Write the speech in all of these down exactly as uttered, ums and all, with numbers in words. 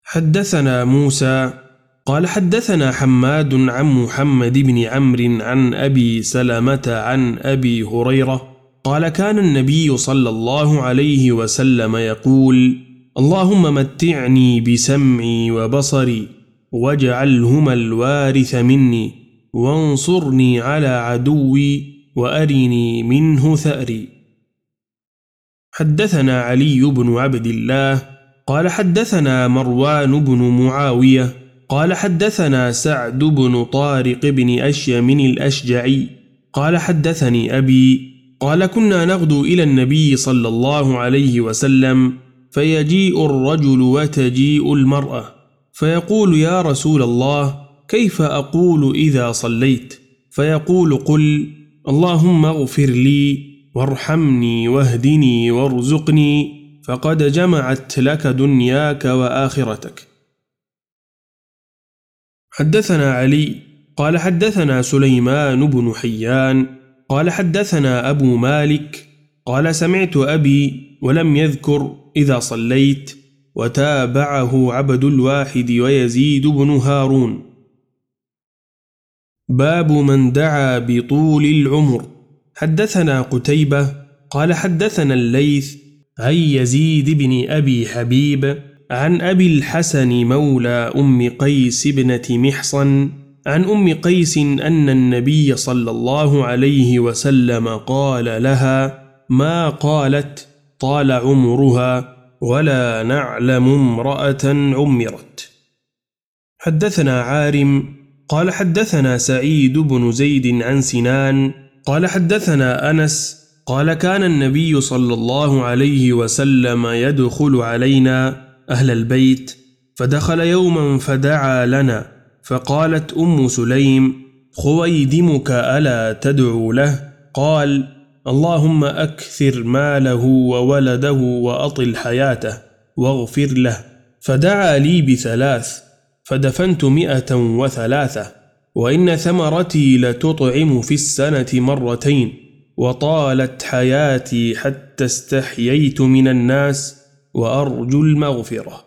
حدثنا موسى قال حدثنا حماد عن محمد بن عمرو عن أبي سلمة عن أبي هريرة قال كان النبي صلى الله عليه وسلم يقول: اللهم متعني بسمعي وبصري واجعلهما الوارث مني وانصرني على عدوي وأرني منه ثأري. حدثنا علي بن عبد الله قال حدثنا مروان بن معاوية قال حدثنا سعد بن طارق بن أشيم الأشجعي قال حدثني أبي قال كنا نغدو إلى النبي صلى الله عليه وسلم فيجيء الرجل وتجيء المرأة فيقول: يا رسول الله، كيف أقول إذا صليت؟ فيقول: قل اللهم اغفر لي وارحمني واهدني وارزقني فقد جمعت لك دنياك وآخرتك. حدثنا علي قال حدثنا سليمان بن حيان قال حدثنا أبو مالك قال سمعت أبي ولم يذكر إذا صليت، وتابعه عبد الواحد ويزيد بن هارون. باب من دعا بطول العمر. حدثنا قتيبة قال حدثنا الليث عن يزيد بن أبي حبيب عن أبي الحسن مولى أم قيس بنة محصن عن أم قيس أن النبي صلى الله عليه وسلم قال لها: ما قالت طال عمرها ولا نعلم امرأة عمرت. حدثنا عارم قال حدثنا سعيد بن زيد عن سنان قال حدثنا أنس قال كان النبي صلى الله عليه وسلم يدخل علينا أهل البيت، فدخل يوما فدعا لنا، فقالت أم سليم: خويدمك ألا تدعو له؟ قال: اللهم أكثر ماله وولده وأطل حياته واغفر له. فدعا لي بثلاث فدفنت مئة وثلاثة، وإن ثمرتي لتطعم في السنة مرتين، وطالت حياتي حتى استحييت من الناس وأرجو المغفرة.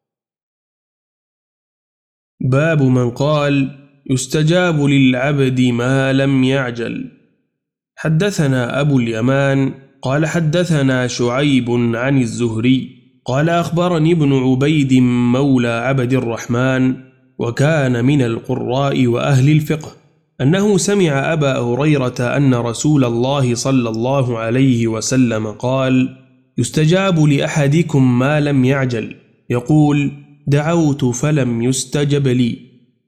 باب من قال: يستجاب للعبد ما لم يعجل. حدثنا أبو اليمان قال حدثنا شعيب عن الزهري قال أخبرني ابن عبيد مولى عبد الرحمن وكان من القراء وأهل الفقه أنه سمع أبا هريرة أن رسول الله صلى الله عليه وسلم قال: يستجاب لأحدكم ما لم يعجل، يقول: دعوت فلم يستجب لي.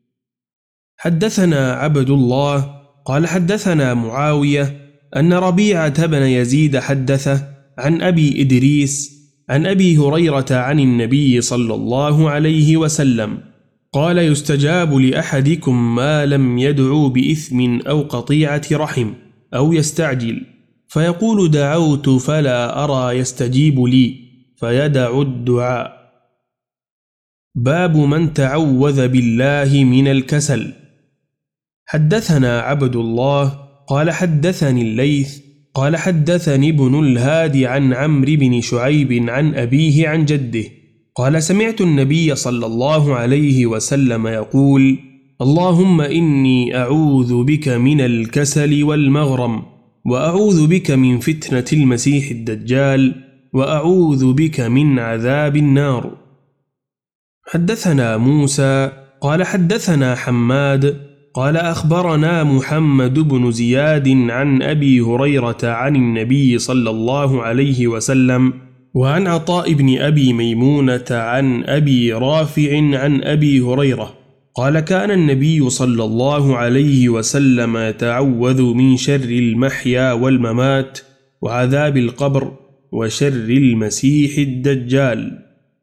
حدثنا عبد الله قال حدثنا معاوية أن ربيعة بن يزيد حدثه عن أبي إدريس عن أبي هريرة عن النبي صلى الله عليه وسلم قال: يستجاب لأحدكم ما لم يدعو بإثم أو قطيعة رحم أو يستعجل، فيقول: دعوت فلا أرى يستجيب لي، فيدع الدعاء. باب من تعوذ بالله من الكسل. حدثنا عبد الله قال حدثني الليث قال حدثني ابن الهادي عن عمرو بن شعيب عن أبيه عن جده قال: سمعت النبي صلى الله عليه وسلم يقول: اللهم إني أعوذ بك من الكسل والمغرم، وأعوذ بك من فتنة المسيح الدجال، وأعوذ بك من عذاب النار. حدثنا موسى قال حدثنا حماد قال أخبرنا محمد بن زياد عن أبي هريرة عن النبي صلى الله عليه وسلم وعن عطاء بن أبي ميمونة عن أبي رافع عن أبي هريرة قال: كان النبي صلى الله عليه وسلم يتعوذ من شر المحيا والممات وعذاب القبر وشر المسيح الدجال.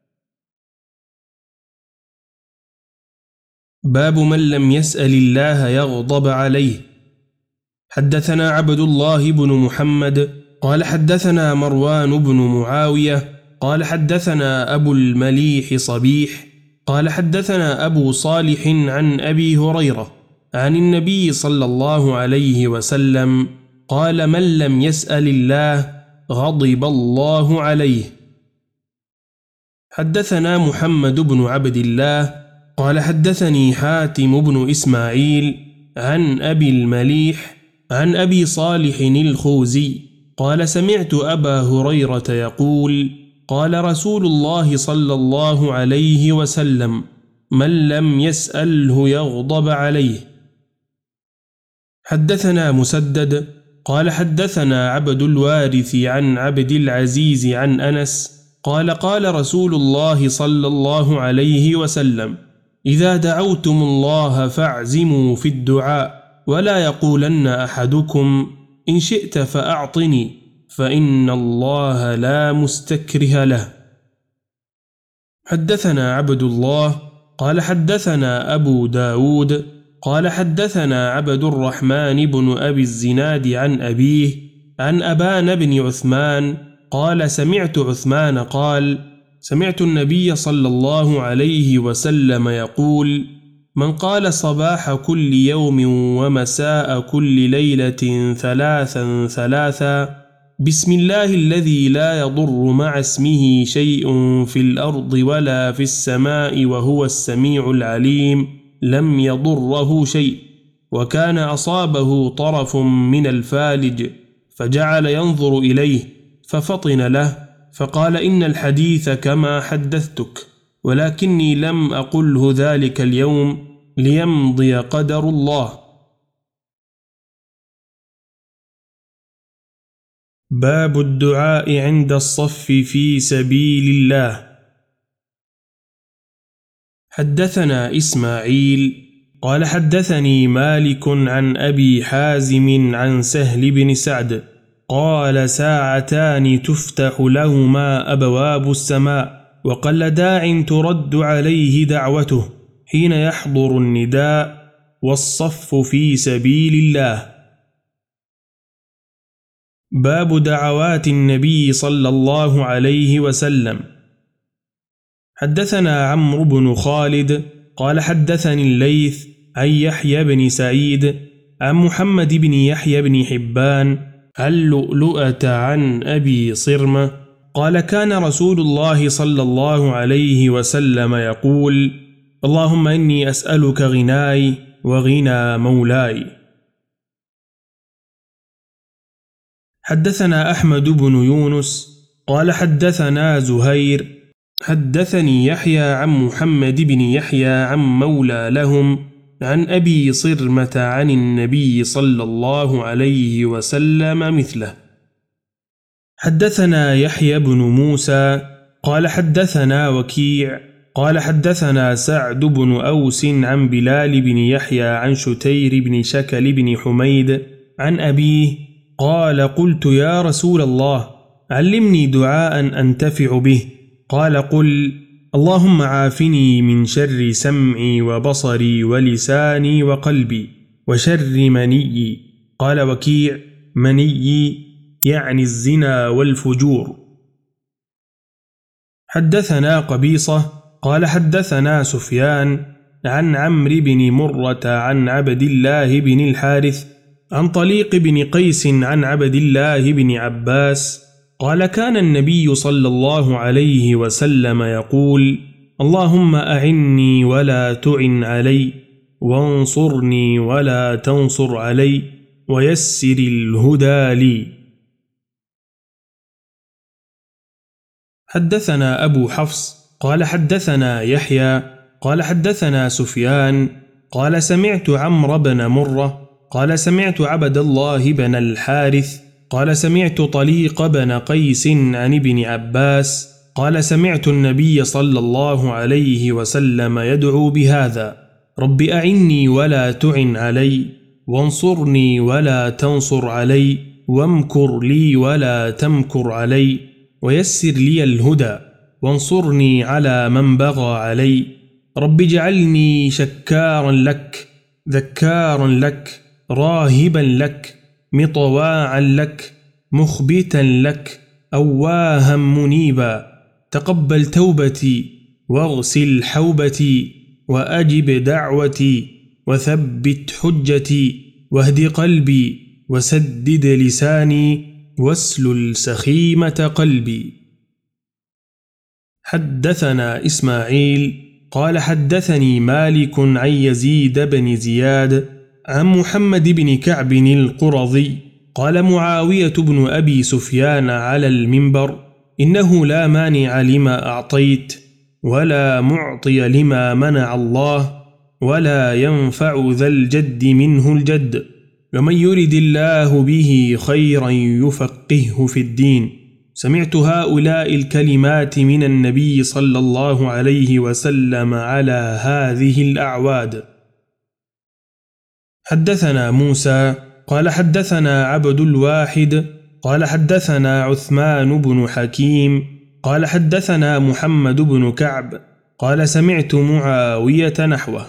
باب من لم يسأل الله يغضب عليه. حدثنا عبد الله بن محمد قال حدثنا مروان بن معاوية قال حدثنا أبو المليح صبيح قال حدثنا أبو صالح عن أبي هريرة عن النبي صلى الله عليه وسلم قال: من لم يسأل الله غضب الله عليه. حدثنا محمد بن عبد الله قال حدثني حاتم بن إسماعيل عن أبي المليح عن أبي صالح الخوزي قال سمعت أبا هريرة يقول قال رسول الله صلى الله عليه وسلم من لم يسأله يغضب عليه. حدثنا مسدد قال حدثنا عبد الوارث عن عبد العزيز عن أنس قال قال رسول الله صلى الله عليه وسلم إذا دعوتم الله فاعزموا في الدعاء ولا يقولن أحدكم إن شئت فأعطني فإن الله لا مستكره له. حدثنا عبد الله قال حدثنا أبو داود قال حدثنا عبد الرحمن بن أبي الزناد عن أبيه عن أبان بن عثمان قال سمعت عثمان قال سمعت النبي صلى الله عليه وسلم يقول من قال صباح كل يوم ومساء كل ليلة ثلاثا ثلاثا بسم الله الذي لا يضر مع اسمه شيء في الأرض ولا في السماء وهو السميع العليم لم يضره شيء، وكان أصابه طرف من الفالج فجعل ينظر إليه ففطن له فقال إن الحديث كما حدثتك ولكني لم أقله ذلك اليوم ليمضي قدر الله. باب الدعاء عند الصف في سبيل الله. حدثنا إسماعيل قال حدثني مالك عن أبي حازم عن سهل بن سعد قال ساعتان تفتح لهما أبواب السماء وقل داع ترد عليه دعوته حين يحضر النداء والصف في سبيل الله. باب دعوات النبي صلى الله عليه وسلم. حدثنا عمرو بن خالد قال حدثني الليث عن يحيى بن سعيد عن محمد بن يحيى بن حبان عن لؤلؤة عن أبي صرمة قال كان رسول الله صلى الله عليه وسلم يقول اللهم إني أسألك غناي وغنى مولاي. حدثنا أحمد بن يونس قال حدثنا زهير حدثني يحيى عن محمد بن يحيى عن مولى لهم عن أبي صرمة عن النبي صلى الله عليه وسلم مثله. حدثنا يحيى بن موسى قال حدثنا وكيع قال حدثنا سعد بن أوس عن بلال بن يحيى عن شتير بن شكل بن حميد عن أبيه قال قلت يا رسول الله علمني دعاء أنتفع به قال قل اللهم عافني من شر سمعي وبصري ولساني وقلبي وشر مني. قال وكيع مني يعني الزنا والفجور. حدثنا قبيصة قال حدثنا سفيان عن عمرو بن مرة عن عبد الله بن الحارث عن طليق بن قيس عن عبد الله بن عباس قال كان النبي صلى الله عليه وسلم يقول اللهم أعني ولا تعن علي وانصرني ولا تنصر علي ويسر الهدى لي. حدثنا أبو حفص قال حدثنا يحيى قال حدثنا سفيان قال سمعت عمرو بن مرة قال سمعت عبد الله بن الحارث قال سمعت طليق بن قيس عن ابن عباس قال سمعت النبي صلى الله عليه وسلم يدعو بهذا رب أعني ولا تعن علي وانصرني ولا تنصر علي وامكر لي ولا تمكر علي ويسر لي الهدى وانصرني على من بغى علي رب اجعلني شكارا لك ذكارا لك راهبا لك مطواعا لك مخبتا لك أواها منيبا تقبل توبتي واغسل حوبتي وأجب دعوتي وثبت حجتي واهد قلبي وسدد لساني واسلل سخيمة قلبي. حدثنا إسماعيل قال حدثني مالك عن يزيد بن زياد عن محمد بن كعب القرظي قال معاوية بن أبي سفيان على المنبر: إنه لا مانع لما أعطيت ولا معطي لما منع الله ولا ينفع ذا الجد منه الجد، ومن يرد الله به خيرا يفقهه في الدين. سمعت هؤلاء الكلمات من النبي صلى الله عليه وسلم على هذه الأعواد. حدثنا موسى قال حدثنا عبد الواحد قال حدثنا عثمان بن حكيم قال حدثنا محمد بن كعب قال سمعت معاوية نحوه.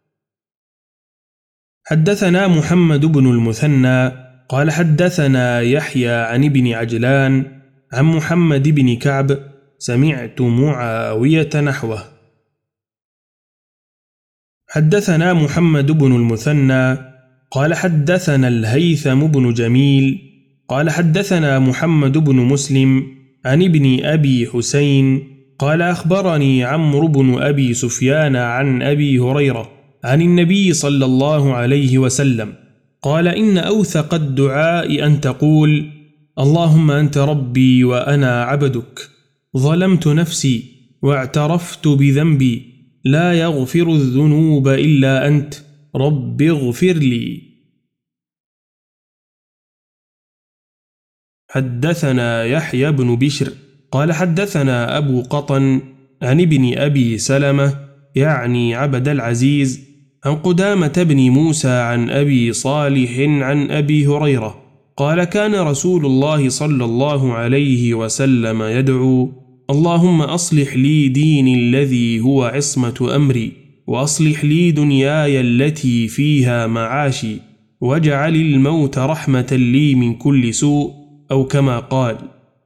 حدثنا محمد بن المثنى قال حدثنا يحيى عن ابن عجلان عن محمد بن كعب سمعت معاوية نحوه. حدثنا محمد بن المثنى قال حدثنا الهيثم بن جميل قال حدثنا محمد بن مسلم عن ابن أبي حسين قال أخبرني عمرو بن أبي سفيان عن أبي هريرة عن النبي صلى الله عليه وسلم قال: إن أوثق الدعاء أن تقول: اللهم أنت ربي وأنا عبدك، ظلمت نفسي واعترفت بذنبي، لا يغفر الذنوب إلا أنت، رب اغفر لي. حدثنا يحيى بن بشر قال حدثنا أبو قطن عن ابن أبي سلمة يعني عبد العزيز عن قدامة بن موسى عن أبي صالح عن أبي هريرة قال: كان رسول الله صلى الله عليه وسلم يدعو: اللهم أصلح لي ديني الذي هو عصمة أمري، وأصلح لي دنياي التي فيها معاشي، واجعل الموت رحمة لي من كل سوء، أو كما قال.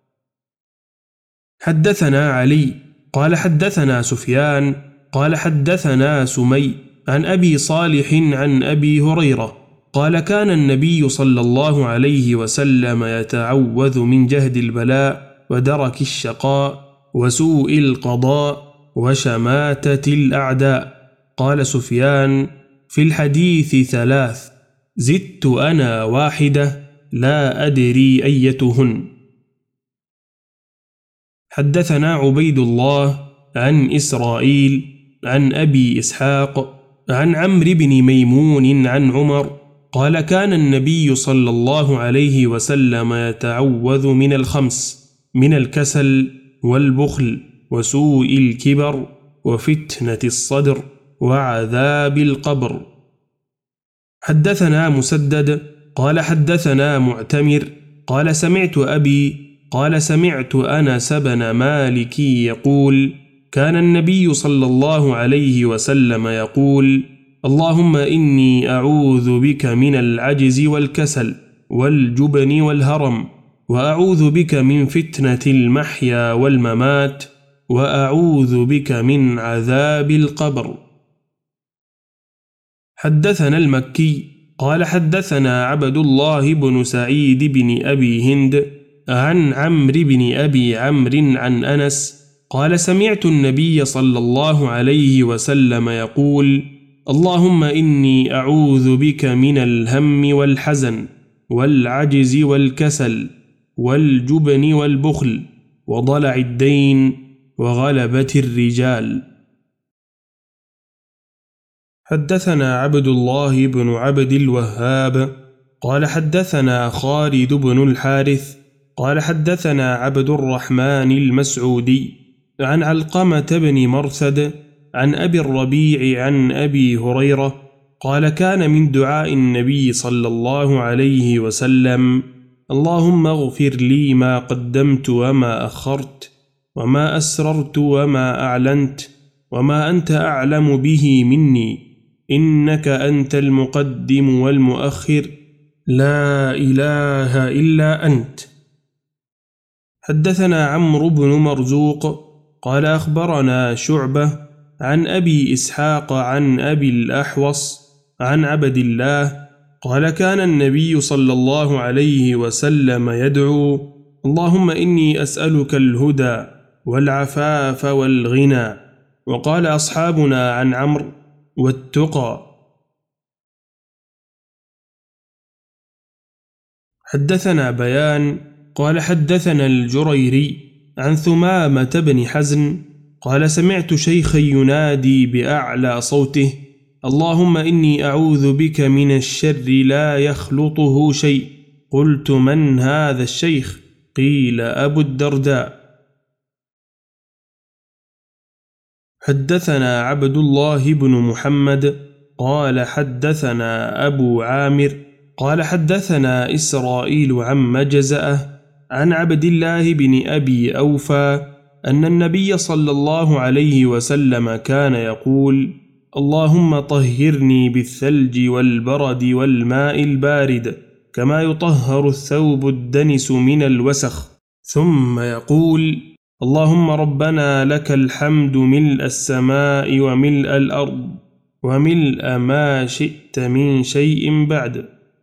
حدثنا علي قال حدثنا سفيان قال حدثنا سمي عن أبي صالح عن أبي هريرة قال: كان النبي صلى الله عليه وسلم يتعوذ من جهد البلاء ودرك الشقاء وسوء القضاء وشماتة الأعداء. قال سفيان: في الحديث ثلاث، زدت أنا واحدة لا أدري أيتهن. حدثنا عبيد الله عن إسرائيل عن أبي إسحاق عن عمرو بن ميمون عن عمر قال: كان النبي صلى الله عليه وسلم يتعوذ من الخمس: من الكسل والبخل وسوء الكبر وفتنة الصدر وعذاب القبر. حدثنا مسدد قال حدثنا معتمر قال: سمعت أبي قال: سمعت أنس بن مالك يقول: كان النبي صلى الله عليه وسلم يقول: اللهم إني أعوذ بك من العجز والكسل والجبن والهرم، وأعوذ بك من فتنة المحيا والممات، وأعوذ بك من عذاب القبر. حدثنا المكي قال حدثنا عبد الله بن سعيد بن أبي هند عن عمرو بن أبي عمرو عن أنس قال: سمعت النبي صلى الله عليه وسلم يقول: اللهم إني أعوذ بك من الهم والحزن والعجز والكسل والجبن والبخل وضلع الدين وغلبة الرجال. حدثنا عبد الله بن عبد الوهاب قال حدثنا خالد بن الحارث قال حدثنا عبد الرحمن المسعودي عن علقمة بن مرثد عن أبي الربيع عن أبي هريرة قال: كان من دعاء النبي صلى الله عليه وسلم: اللهم اغفر لي ما قدمت وما أخرت وما أسررت وما أعلنت وما أنت أعلم به مني، إنك أنت المقدم والمؤخر، لا إله إلا أنت. حدثنا عمرو بن مرزوق قال أخبرنا شعبة عن أبي إسحاق عن أبي الأحوص عن عبد الله قال: كان النبي صلى الله عليه وسلم يدعو: اللهم إني أسألك الهدى والعفاف والغنى. وقال أصحابنا عن عمرو: والتقى. حدثنا بيان قال حدثنا الجريري عن ثمامة بن حزن قال: سمعت شيخا ينادي بأعلى صوته: اللهم إني أعوذ بك من الشر لا يخلطه شيء. قلت: من هذا الشيخ؟ قيل: أبو الدرداء. حدثنا عبد الله بن محمد قال حدثنا أبو عامر قال حدثنا إسرائيل عن مجزأة عن عبد الله بن أبي أوفى أن النبي صلى الله عليه وسلم كان يقول: اللهم طهرني بالثلج والبرد والماء البارد كما يطهر الثوب الدنس من الوسخ. ثم يقول: اللهم ربنا لك الحمد ملء السماء وملء الأرض وملء ما شئت من شيء بعد.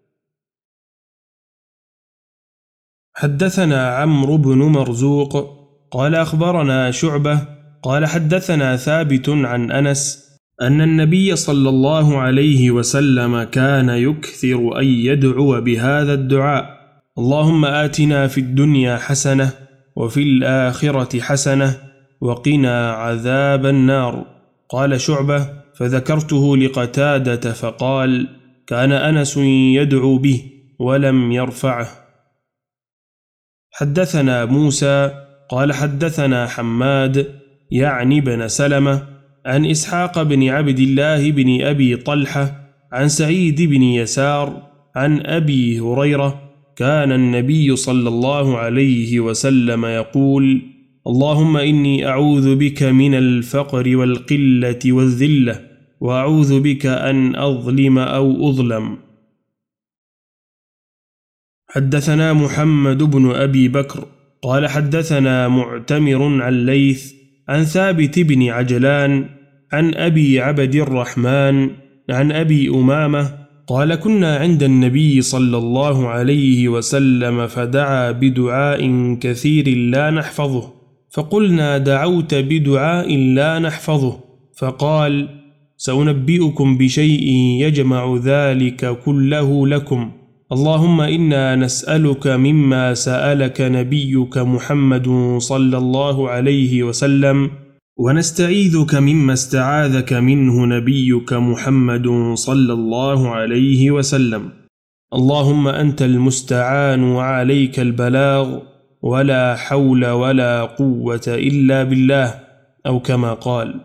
حدثنا عمرو بن مرزوق قال أخبرنا شعبة قال حدثنا ثابت عن أنس أن النبي صلى الله عليه وسلم كان يكثر أن يدعو بهذا الدعاء: اللهم آتنا في الدنيا حسنة وفي الآخرة حسنة وقنا عذاب النار. قال شعبة: فذكرته لقتادة فقال: كان أنس يدعو به ولم يرفعه. حدثنا موسى قال حدثنا حماد يعني بن سلمة عن إسحاق بن عبد الله بن أبي طلحة عن سعيد بن يسار عن أبي هريرة: كان النبي صلى الله عليه وسلم يقول: اللهم إني أعوذ بك من الفقر والقلة والذلة وأعوذ بك أن أظلم أو أظلم. حدثنا محمد بن أبي بكر قال حدثنا معتمر عن ليث عن ثابت بن عجلان عن أبي عبد الرحمن عن أبي أمامة قال: كنا عند النبي صلى الله عليه وسلم فدعا بدعاء كثير لا نحفظه، فقلنا: دعوت بدعاء لا نحفظه. فقال: سأنبئكم بشيء يجمع ذلك كله لكم. اللهم إنا نسألك مما سألك نبيك محمد صلى الله عليه وسلم، ونستعيذك مما استعاذك منه نبيك محمد صلى الله عليه وسلم. اللهم أنت المستعان وعليك البلاغ ولا حول ولا قوة إلا بالله، أو كما قال.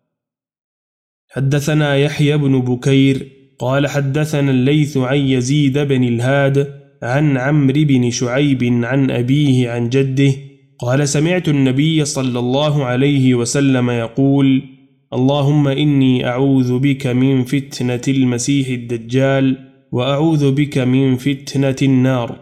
حدثنا يحيى بن بكير قال حدثنا الليث عن يزيد بن الهاد عن عمرو بن شعيب عن أبيه عن جده قال: سمعت النبي صلى الله عليه وسلم يقول: اللهم إني أعوذ بك من فتنة المسيح الدجال وأعوذ بك من فتنة النار.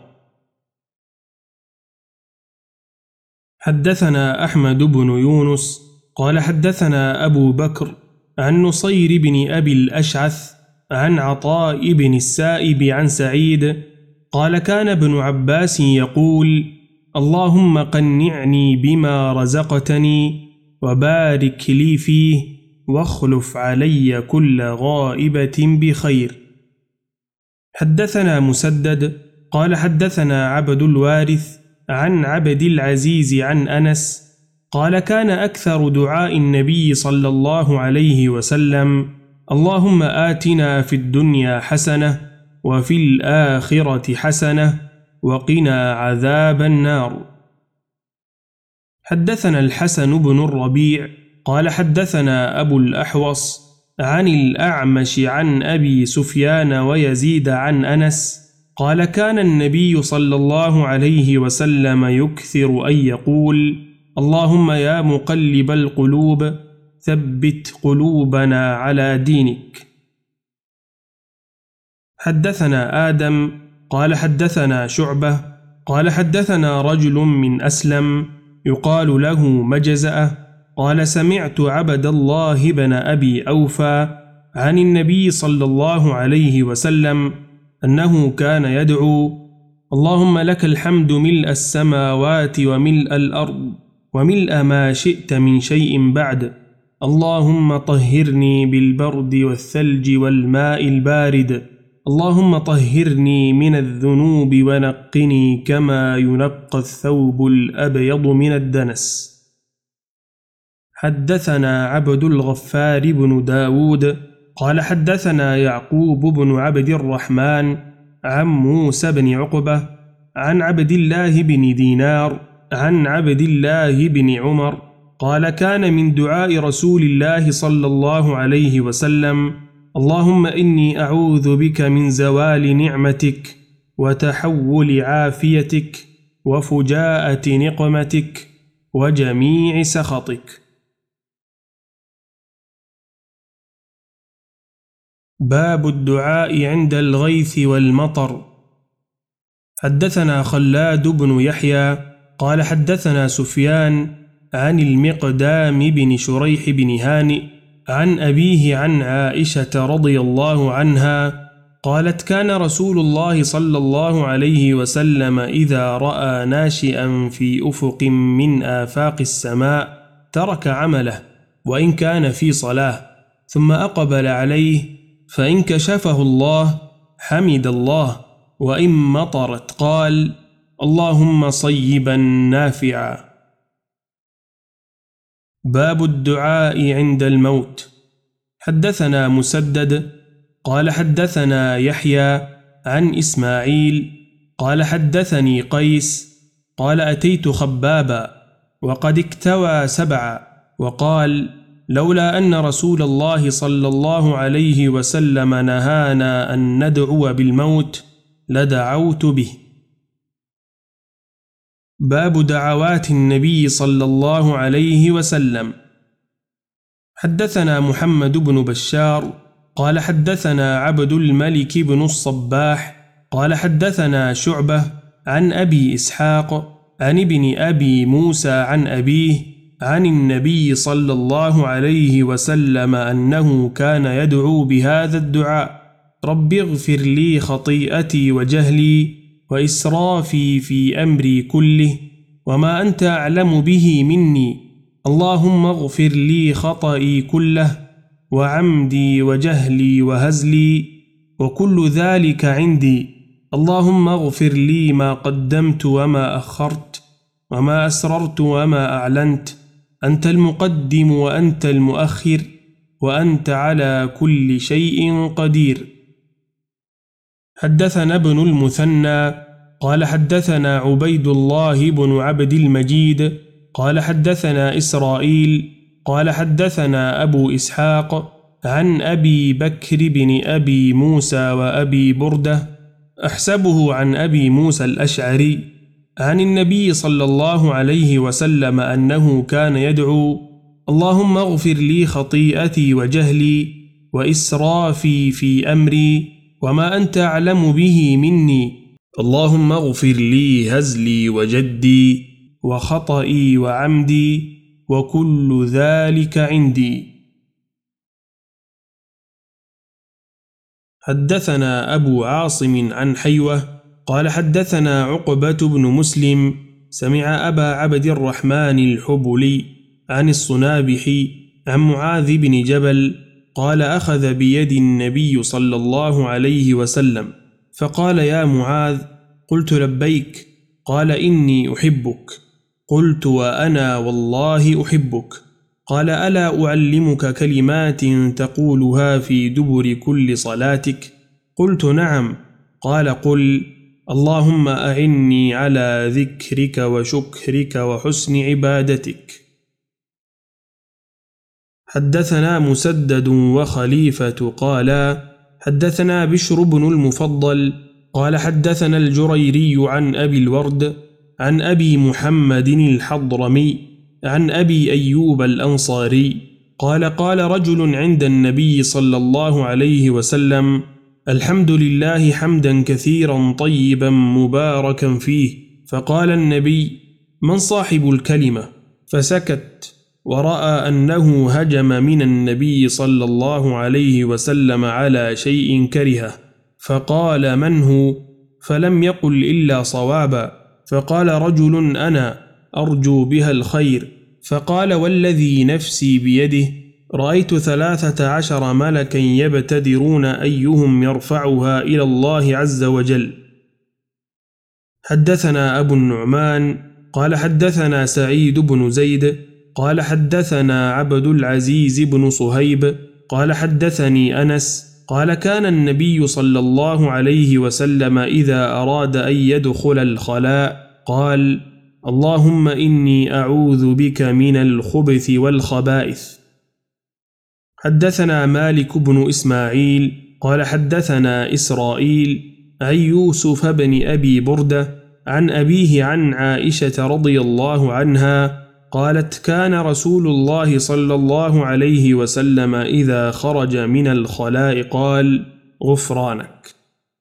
حدثنا أحمد بن يونس قال حدثنا أبو بكر عن نصير بن أبي الأشعث عن عطاء بن السائب عن سعيد قال: كان ابن عباس يقول: اللهم قنعني بما رزقتني وبارك لي فيه واخلف علي كل غائبة بخير. حدثنا مسدد قال حدثنا عبد الوارث عن عبد العزيز عن أنس قال: كان أكثر دعاء النبي صلى الله عليه وسلم: اللهم آتنا في الدنيا حسنة وفي الآخرة حسنة وقنا عذاب النار. حدثنا الحسن بن الربيع قال حدثنا أبو الأحوص عن الأعمش عن أبي سفيان ويزيد عن أنس قال: كان النبي صلى الله عليه وسلم يكثر أن يقول: اللهم يا مقلب القلوب ثبت قلوبنا على دينك. حدثنا آدم قال حدثنا شعبة قال حدثنا رجل من أسلم يقال له مجزأة قال: سمعت عبد الله بن أبي أوفى عن النبي صلى الله عليه وسلم أنه كان يدعو: اللهم لك الحمد ملء السماوات وملء الأرض وملء ما شئت من شيء بعد. اللهم طهرني بالبرد والثلج والماء البارد. اللهم طهرني من الذنوب ونقني كما ينقى الثوب الأبيض من الدنس. حدثنا عبد الغفار بن داود قال حدثنا يعقوب بن عبد الرحمن عن موسى بن عقبة عن عبد الله بن دينار عن عبد الله بن عمر قال كان من دعاء رسول الله صلى الله عليه وسلم: اللهم إني أعوذ بك من زوال نعمتك وتحول عافيتك وفجاءة نقمتك وجميع سخطك. باب الدعاء عند الغيث والمطر. حدثنا خلاد بن يحيى قال حدثنا سفيان عن المقدام بن شريح بن هانئ عن أبيه عن عائشة رضي الله عنها قالت: كان رسول الله صلى الله عليه وسلم إذا رأى ناشئا في أفق من آفاق السماء ترك عمله وإن كان في صلاة، ثم أقبل عليه، فإن كشفه الله حمد الله، وإن مطرت قال: اللهم صيبا نافعا. باب الدعاء عند الموت. حدثنا مسدد قال حدثنا يحيى عن إسماعيل قال حدثني قيس قال: أتيت خبابا وقد اكتوى سبعا، وقال: لولا أن رسول الله صلى الله عليه وسلم نهانا أن ندعو بالموت لدعوت به. باب دعوات النبي صلى الله عليه وسلم. حدثنا محمد بن بشار قال حدثنا عبد الملك بن الصباح قال حدثنا شعبة عن أبي إسحاق عن ابن أبي موسى عن أبيه عن النبي صلى الله عليه وسلم أنه كان يدعو بهذا الدعاء: رب اغفر لي خطيئتي وجهلي وإسرافي في أمري كله وما أنت أعلم به مني، اللهم اغفر لي خطئي كله وعمدي وجهلي وهزلي وكل ذلك عندي، اللهم اغفر لي ما قدمت وما أخرت وما أسررت وما أعلنت، أنت المقدم وأنت المؤخر وأنت على كل شيء قدير. حدثنا ابن المثنى قال حدثنا عبيد الله بن عبد المجيد قال حدثنا إسرائيل قال حدثنا أبو إسحاق عن أبي بكر بن أبي موسى وأبي بردة أحسبه عن أبي موسى الأشعري عن النبي صلى الله عليه وسلم أنه كان يدعو: اللهم اغفر لي خطيئتي وجهلي وإسرافي في أمري وما أنت أعلم به مني، اللهم اغفر لي هزلي وجدي وخطئي وعمدي وكل ذلك عندي. حدثنا أبو عاصم عن حيوة قال حدثنا عقبة بن مسلم سمع أبا عبد الرحمن الحبلي عن الصنابحي عن معاذ بن جبل قال: أخذ بيد النبي صلى الله عليه وسلم فقال: يا معاذ. قلت: لبيك. قال: إني أحبك. قلت: وأنا والله أحبك. قال: ألا أعلمك كلمات تقولها في دبر كل صلاتك؟ قلت: نعم. قال: قل: اللهم أعني على ذكرك وشكرك وحسن عبادتك. حدثنا مسدد وخليفة قالا حدثنا بشر بن المفضل قال حدثنا الجريري عن أبي الورد عن أبي محمد الحضرمي عن أبي أيوب الأنصاري قال: قال رجل عند النبي صلى الله عليه وسلم: الحمد لله حمدا كثيرا طيبا مباركا فيه. فقال النبي: من صاحب الكلمة؟ فسكت، ورأى أنه هجم من النبي صلى الله عليه وسلم على شيء كرهه، فقال: من هو؟ فلم يقل إلا صوابا. فقال رجل: أنا. أرجو بها الخير، فقال والذي نفسي بيده رأيت ثلاثة عشر ملكا يبتدرون أيهم يرفعها إلى الله عز وجل. حدثنا أبو النعمان قال حدثنا سعيد بن زيد قال حدثنا عبد العزيز بن صهيب قال حدثني أنس قال كان النبي صلى الله عليه وسلم إذا أراد أن يدخل الخلاء قال اللهم إني أعوذ بك من الخبث والخبائث. حدثنا مالك بن إسماعيل قال حدثنا إسرائيل عن يوسف بن أبي بردة عن أبيه عن عائشة رضي الله عنها قالت كان رسول الله صلى الله عليه وسلم إذا خرج من الخلاء قال غفرانك.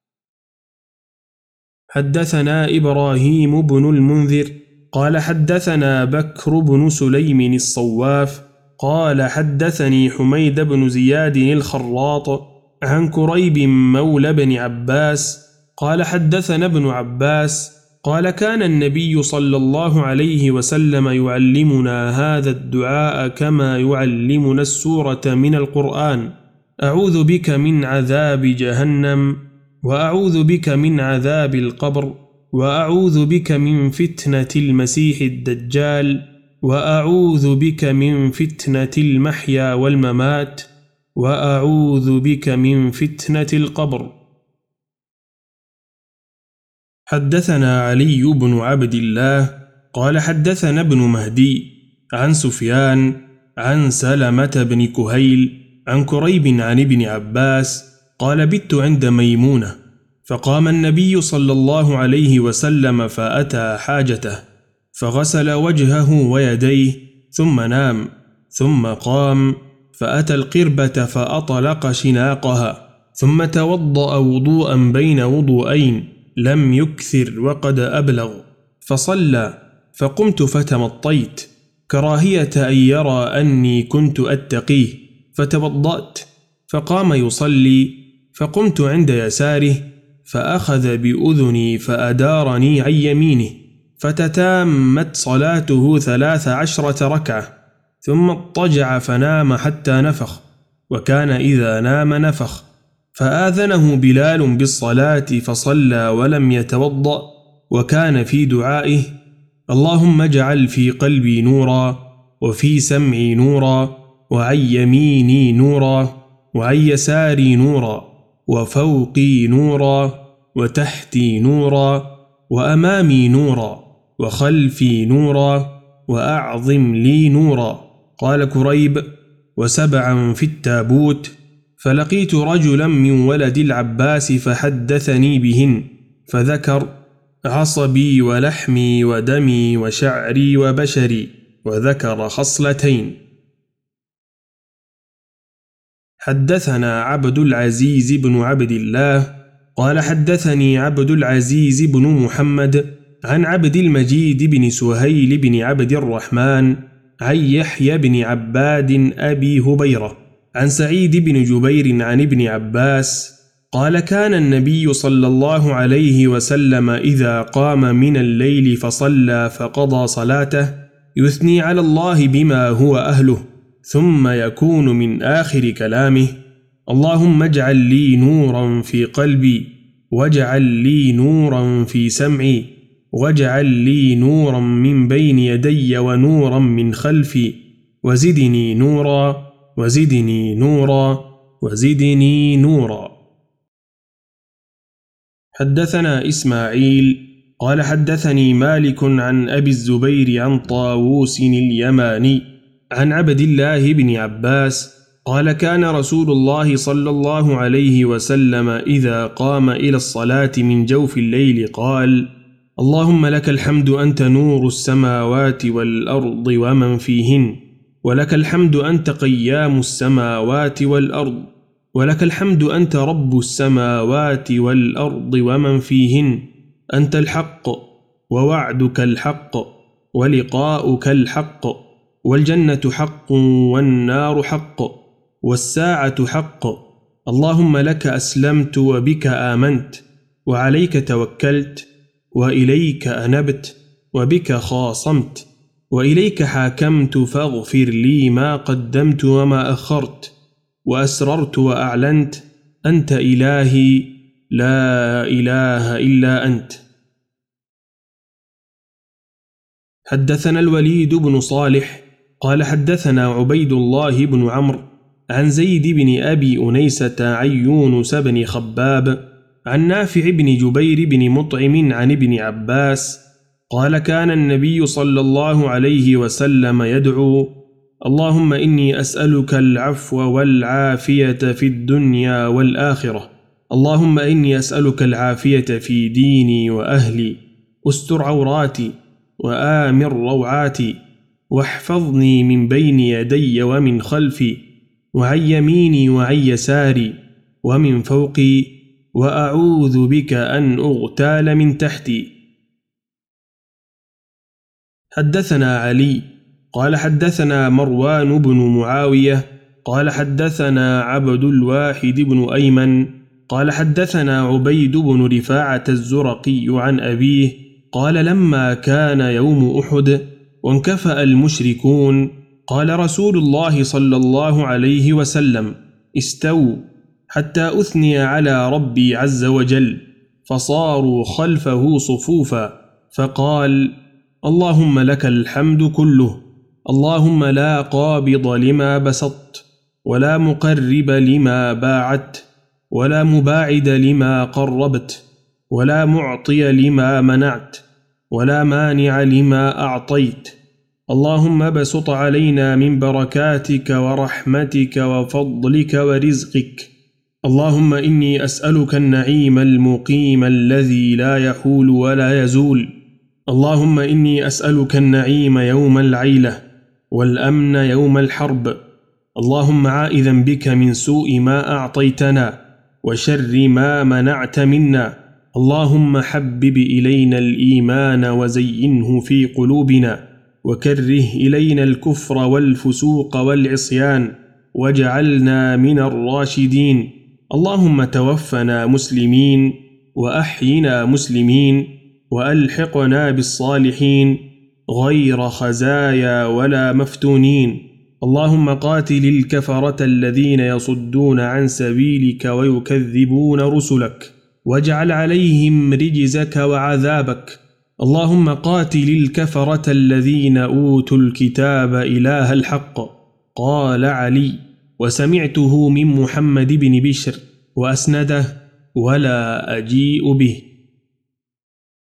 حدثنا إبراهيم بن المنذر قال حدثنا بكر بن سليم الصواف قال حدثني حميد بن زياد الخراط عن كريب مولى بن عباس قال حدثنا ابن عباس قال كان النبي صلى الله عليه وسلم يعلمنا هذا الدعاء كما يعلمنا السورة من القرآن: أعوذ بك من عذاب جهنم، وأعوذ بك من عذاب القبر، وأعوذ بك من فتنة المسيح الدجال، وأعوذ بك من فتنة المحيا والممات، وأعوذ بك من فتنة القبر. حدثنا علي بن عبد الله قال حدثنا ابن مهدي عن سفيان عن سلمة بن كهيل عن كريب عن ابن عباس قال بت عند ميمونة فقام النبي صلى الله عليه وسلم فأتى حاجته فغسل وجهه ويديه ثم نام ثم قام فأتى القربة فأطلق شناقها ثم توضأ وضوءا بين وضوءين لم يكثر وقد أبلغ فصلى فقمت فتمطيت كراهية أن يرى أني كنت أتقيه فتوضأت فقام يصلي فقمت عند يساره فأخذ بأذني فأدارني عن يمينه فتتامت صلاته ثلاث عشرة ركعة ثم اضطجع فنام حتى نفخ وكان إذا نام نفخ فآذنه بلال بالصلاة فصلى ولم يتوضأ وكان في دعائه اللهم اجعل في قلبي نورا وفي سمعي نورا وعن يميني نورا وعن يساري نورا وفوقي نورا وتحتي نورا وأمامي نورا وخلفي نورا وأعظم لي نورا. قال كريب وسبعا في التابوت فلقيت رجلا من ولد العباس فحدثني بهن فذكر عصبي ولحمي ودمي وشعري وبشري وذكر خصلتين. حدثنا عبد العزيز بن عبد الله قال حدثني عبد العزيز بن محمد عن عبد المجيد بن سهيل بن عبد الرحمن عن يحيى بن عباد أبي هبيرة عن سعيد بن جبير عن ابن عباس قال كان النبي صلى الله عليه وسلم إذا قام من الليل فصلى فقضى صلاته يثني على الله بما هو أهله ثم يكون من آخر كلامه اللهم اجعل لي نورا في قلبي واجعل لي نورا في سمعي واجعل لي نورا من بين يدي ونورا من خلفي وزدني نورا وزدني نورا وزدني نورا. حدثنا إسماعيل قال حدثني مالك عن أبي الزبير عن طاووس اليماني عن عبد الله بن عباس قال كان رسول الله صلى الله عليه وسلم إذا قام إلى الصلاة من جوف الليل قال اللهم لك الحمد أنت نور السماوات والأرض ومن فيهن، ولك الحمد أنت قيام السماوات والأرض، ولك الحمد أنت رب السماوات والأرض ومن فيهن، أنت الحق ووعدك الحق ولقاؤك الحق، والجنة حق والنار حق والساعة حق، اللهم لك أسلمت وبك آمنت وعليك توكلت وإليك أنبت وبك خاصمت، وإليك حاكمت، فاغفر لي ما قدمت وما أخرت، وأسررت وأعلنت، أنت إلهي لا إله إلا أنت. حدثنا الوليد بن صالح قال حدثنا عبيد الله بن عمرو عن زيد بن أبي أنيسة عن يونس بن خباب عن نافع بن جبير بن مطعم عن ابن عباس قال كان النبي صلى الله عليه وسلم يدعو: اللهم إني أسألك العفو والعافية في الدنيا والآخرة، اللهم إني أسألك العافية في ديني وأهلي، استر عوراتي وآمن روعاتي، واحفظني من بين يدي ومن خلفي، وعن يميني وعن يساري ومن فوقي، وأعوذ بك أن أغتال من تحتي. حدثنا علي قال حدثنا مروان بن معاوية قال حدثنا عبد الواحد بن أيمن قال حدثنا عبيد بن رفاعة الزرقي عن أبيه قال لما كان يوم أحد وانكفأ المشركون قال رسول الله صلى الله عليه وسلم: استووا حتى أثني على ربي عز وجل، فصاروا خلفه صفوفا، فقال: اللهم لك الحمد كله، اللهم لا قابض لما بسطت، ولا مقرب لما باعدت، ولا مباعد لما قربت، ولا معطي لما منعت، ولا مانع لما أعطيت، اللهم بسط علينا من بركاتك ورحمتك وفضلك ورزقك، اللهم إني أسألك النعيم المقيم الذي لا يحول ولا يزول، اللهم إني أسألك النعيم يوم العيلة والأمن يوم الحرب، اللهم عائذا بك من سوء ما أعطيتنا وشر ما منعت منا، اللهم حبب إلينا الإيمان وزينه في قلوبنا، وكره إلينا الكفر والفسوق والعصيان، واجعلنا من الراشدين، اللهم توفنا مسلمين وأحينا مسلمين، وألحقنا بالصالحين غير خزايا ولا مفتونين، اللهم قاتل الكفرة الذين يصدون عن سبيلك ويكذبون رسلك، واجعل عليهم رجزك وعذابك، اللهم قاتل الكفرة الذين أوتوا الكتاب إله الحق. قال علي: وسمعته من محمد بن بشر وأسنده ولا أجيء به.